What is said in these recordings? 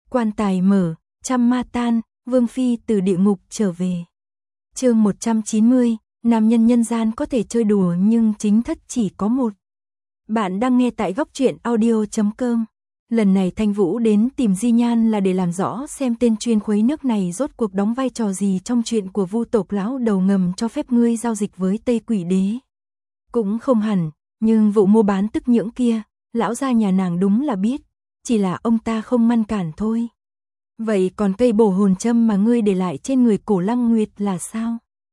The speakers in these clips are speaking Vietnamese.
Quan tài mở, trăm ma tan, Vương Phi từ địa ngục trở về. Chương 190, nam nhân nhân gian có thể chơi đùa nhưng chính thất chỉ có một. Bạn đang nghe tại góc truyện audio.com. Lần này Thanh Vũ đến tìm Di Nhan là để làm rõ xem tên chuyên khuấy nước này rốt cuộc đóng vai trò gì trong chuyện của Vu tộc lão đầu ngầm cho phép ngươi giao dịch với Tây Quỷ Đế. Cũng không hẳn, nhưng vụ mua bán tức nhưỡng kia, lão gia nhà nàng đúng là biết, chỉ là ông ta không ngăn cản thôi. Vậy còn cây bổ hồn châm mà ngươi để lại trên người Cổ Lăng Nguyệt là sao?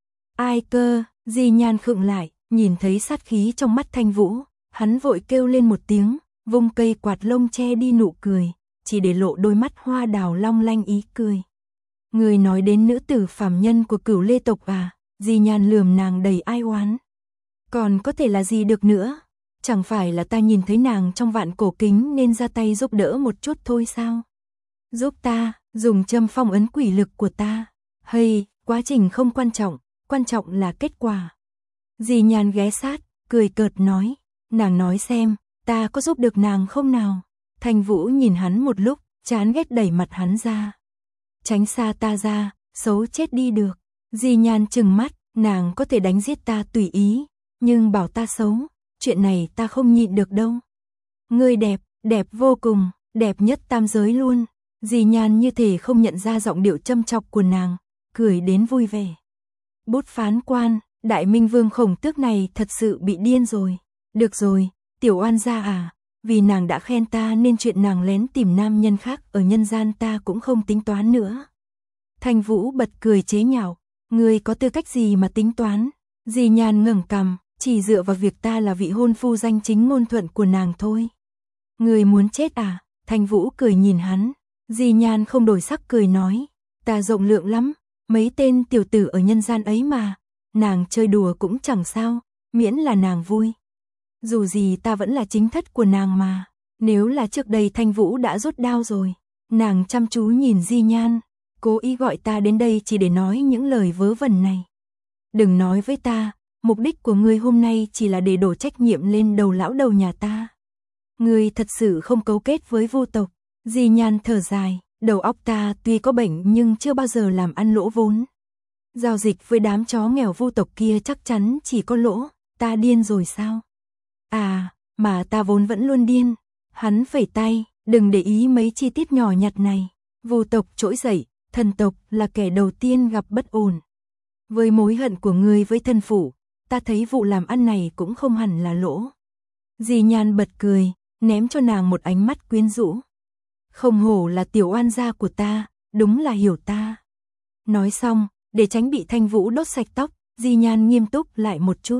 Ai cơ? Di Nhan khựng lại, nhìn thấy sát khí trong mắt Thanh Vũ, hắn vội kêu lên một tiếng, vung cây quạt lông che đi nụ cười, chỉ để lộ đôi mắt hoa đào long lanh ý cười. Ngươi nói đến nữ tử phàm nhân của Cửu Lê tộc à? Di Nhan lườm nàng đầy ai oán. Còn có thể là gì được nữa? Chẳng phải là ta nhìn thấy nàng trong vạn cổ kính nên ra tay giúp đỡ một chút thôi sao? Giúp ta, dùng châm phong ấn quỷ lực của ta. Hay, quá trình không quan trọng là kết quả. Di Nhan ghé sát, cười cợt nói, nàng nói xem, ta có giúp được nàng không nào? Thanh Vũ nhìn hắn một lúc, chán ghét đẩy mặt hắn ra. Tránh xa ta ra, xấu chết đi được. Di Nhan trừng mắt, nàng có thể đánh giết ta tùy ý, nhưng bảo ta xấu, chuyện này ta không nhịn được đâu. Ngươi đẹp, đẹp vô cùng, đẹp nhất tam giới luôn. Di Nhan như thể không nhận ra giọng điệu châm chọc của nàng, cười đến vui vẻ. Bút phán quan, Đại Minh Vương Khổng Tước này thật sự bị điên rồi. Được rồi, tiểu oan gia à, vì nàng đã khen ta nên chuyện nàng lén tìm nam nhân khác ở nhân gian ta cũng không tính toán nữa. Thanh Vũ bật cười chế nhạo, ngươi có tư cách gì mà tính toán? Di Nhan ngẩng cằm, chỉ dựa vào việc ta là vị hôn phu danh chính ngôn thuận của nàng thôi. Ngươi muốn chết à? Thanh Vũ cười nhìn hắn. Di Nhan không đổi sắc cười nói, ta rộng lượng lắm, mấy tên tiểu tử ở nhân gian ấy mà, nàng chơi đùa cũng chẳng sao, miễn là nàng vui. Dù gì ta vẫn là chính thất của nàng mà, nếu là trước đây Thanh Vũ đã rút đao rồi. Nàng chăm chú nhìn Di Nhan, cố ý gọi ta đến đây chỉ để nói những lời vớ vẩn này. Đừng nói với ta, mục đích của ngươi hôm nay chỉ là để đổ trách nhiệm lên đầu lão đầu nhà ta. Ngươi thật sự không cấu kết với Vu tộc. Di Nhan thở dài, đầu óc ta tuy có bệnh nhưng chưa bao giờ làm ăn lỗ vốn. Giao dịch với đám chó nghèo Vu tộc kia chắc chắn chỉ có lỗ, ta điên rồi sao? À, mà ta vốn vẫn luôn điên. Hắn phẩy tay, đừng để ý mấy chi tiết nhỏ nhặt này. Vu tộc trỗi dậy, thần tộc là kẻ đầu tiên gặp bất ổn. Với mối hận của ngươi với thân phủ, ta thấy vụ làm ăn này cũng không hẳn là lỗ. Di Nhan bật cười, ném cho nàng một ánh mắt quyến rũ. Không hổ là tiểu oan gia của ta, đúng là hiểu ta. Nói xong, để tránh bị Thanh Vũ đốt sạch tóc, Di Nhan nghiêm túc lại một chút.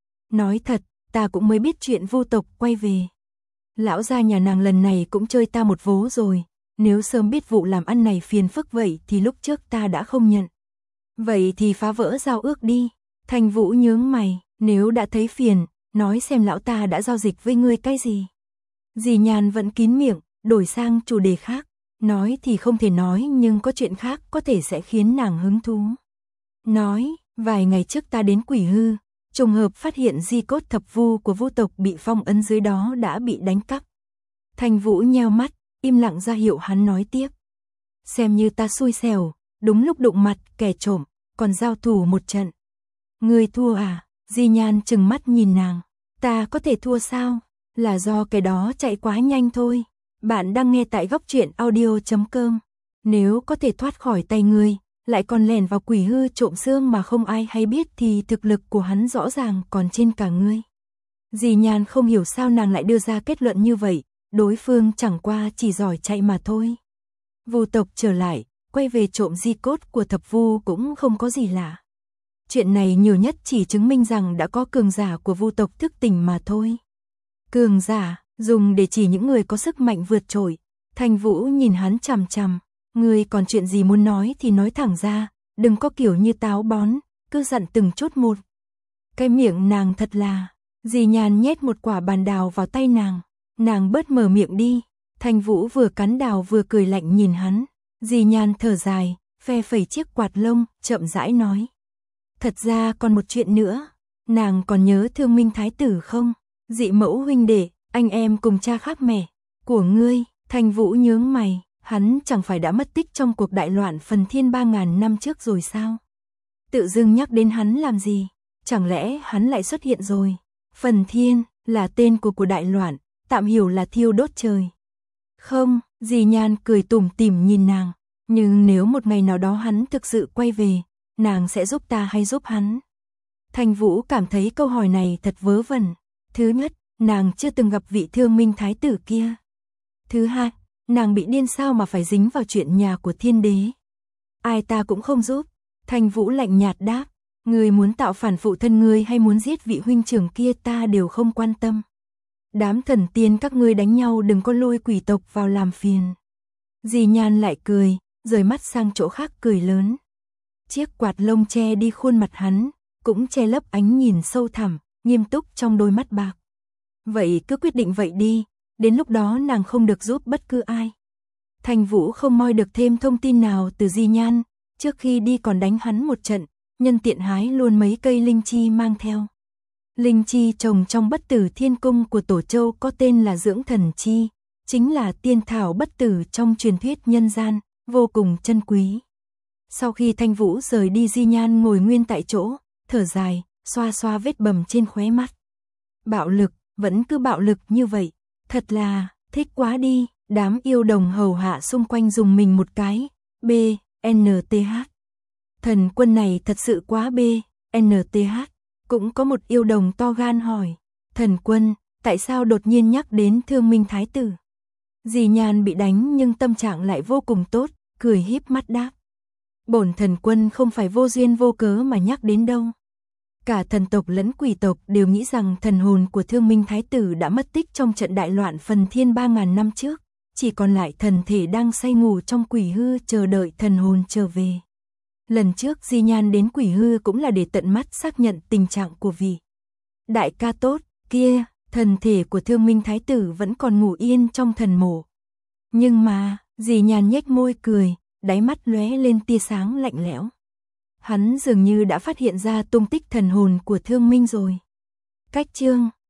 Nói thật, ta cũng mới biết chuyện Vu tộc quay về. Lão gia nhà nàng lần này cũng chơi ta một vố rồi, nếu sớm biết vụ làm ăn này phiền phức vậy thì lúc trước ta đã không nhận. Vậy thì phá vỡ giao ước đi. Thanh Vũ nhướng mày, nếu đã thấy phiền, nói xem lão ta đã giao dịch với ngươi cái gì. Di Nhan vẫn kín miệng, đổi sang chủ đề khác, nói thì không thể nói nhưng có chuyện khác có thể sẽ khiến nàng hứng thú. Nói, vài ngày trước ta đến Quỷ Hư, trùng hợp phát hiện di cốt thập vu của Vu tộc bị phong ấn dưới đó đã bị đánh cắp. Thanh Vũ nheo mắt, im lặng ra hiệu hắn nói tiếp. Xem như ta xui xẻo, đúng lúc đụng mặt kẻ trộm, còn giao thủ một trận. Ngươi thua à? Di Nhan trừng mắt nhìn nàng. Ta có thể thua sao? Là do cái đó chạy quá nhanh thôi. Bạn đang nghe tại góc truyện audio.com. Nếu có thể thoát khỏi tay ngươi, lại còn lẻn vào Quỷ Hư trộm xương mà không ai hay biết thì thực lực của hắn rõ ràng còn trên cả ngươi. Di Nhan không hiểu sao nàng lại đưa ra kết luận như vậy, đối phương chẳng qua chỉ giỏi chạy mà thôi. Vu tộc trở lại, quay về trộm di cốt của thập vu cũng không có gì lạ. Chuyện này nhiều nhất chỉ chứng minh rằng đã có cường giả của Vu tộc thức tỉnh mà thôi. Cường giả, dùng để chỉ những người có sức mạnh vượt trội. Thanh Vũ nhìn hắn chằm chằm, ngươi còn chuyện gì muốn nói thì nói thẳng ra, đừng có kiểu như táo bón, cứ dặn từng chút một. Cái miệng nàng thật là, Di Nhan nhét một quả bàn đào vào tay nàng bớt mở miệng đi. Thanh Vũ vừa cắn đào vừa cười lạnh nhìn hắn. Di Nhan thở dài, phe phẩy chiếc quạt lông, chậm rãi nói. Thật ra còn một chuyện nữa, nàng còn nhớ Thương Minh Thái tử không? Dị mẫu huynh đệ, anh em cùng cha khác mẹ của ngươi. Thanh Vũ nhướng mày, Hắn chẳng phải đã mất tích trong cuộc đại loạn Phần Thiên 3.000 năm trước rồi sao? Tự dưng nhắc đến hắn làm gì? Chẳng lẽ hắn lại xuất hiện rồi? Phần Thiên là tên của đại loạn, tạm hiểu là thiêu đốt trời. Không, dì Nhan cười tủm tỉm nhìn nàng, nhưng nếu một ngày nào đó hắn thực sự quay về, nàng sẽ giúp ta hay giúp hắn? Thanh Vũ cảm thấy câu hỏi này thật vớ vẩn. Thứ nhất, nàng chưa từng gặp vị Thương Minh thái tử kia. Thứ hai, nàng bị điên sao mà phải dính vào chuyện nhà của thiên đế. Ai ta cũng không giúp. Thanh Vũ lạnh nhạt đáp, ngươi muốn tạo phản phụ thân ngươi hay muốn giết vị huynh trưởng kia ta đều không quan tâm. Đám thần tiên các ngươi đánh nhau đừng có lôi quỷ tộc vào làm phiền. Dì Nhan lại cười, rời mắt sang chỗ khác cười lớn. Chiếc quạt lông che đi khuôn mặt hắn, cũng che lấp ánh nhìn sâu thẳm, nghiêm túc trong đôi mắt bạc. Vậy cứ quyết định vậy đi, đến lúc đó nàng không được giúp bất cứ ai. Thanh Vũ không moi được thêm thông tin nào từ Di Nhan, trước khi đi còn đánh hắn một trận, nhân tiện hái luôn mấy cây linh chi mang theo. Linh chi trồng trong Bất Tử Thiên Cung của Tổ Châu có tên là Dưỡng Thần Chi, chính là tiên thảo bất tử trong truyền thuyết nhân gian, vô cùng chân quý. Sau khi Thanh Vũ rời đi, Di Nhan ngồi nguyên tại chỗ, thở dài, xoa xoa vết bầm trên khóe mắt. Bạo lực, vẫn cứ bạo lực như vậy, thật là, thích quá đi. Đám yêu đồng hầu hạ xung quanh dùng mình một cái, BNTH. Thần Quân này thật sự quá BNTH. Cũng có một yêu đồng to gan hỏi, Thần Quân, tại sao đột nhiên nhắc đến Thương Minh thái tử? Dì Nhan bị đánh nhưng tâm trạng lại vô cùng tốt, cười híp mắt đáp. Bổn Thần Quân không phải vô duyên vô cớ mà nhắc đến đâu. Cả thần tộc lẫn quỷ tộc đều nghĩ rằng thần hồn của Thương Minh thái tử đã mất tích trong trận đại loạn Phần Thiên 3.000 năm trước, chỉ còn lại thần thể đang say ngủ trong quỷ hư chờ đợi thần hồn trở về. Lần trước Di Nhan đến quỷ hư cũng là để tận mắt xác nhận tình trạng của vị đại ca tốt kia, thần thể của Thương Minh thái tử vẫn còn ngủ yên trong thần mộ. Nhưng mà, Di Nhan nhếch môi cười, đáy mắt lóe lên tia sáng lạnh lẽo. Hắn dường như đã phát hiện ra tung tích thần hồn của Thương Minh rồi. Cách chương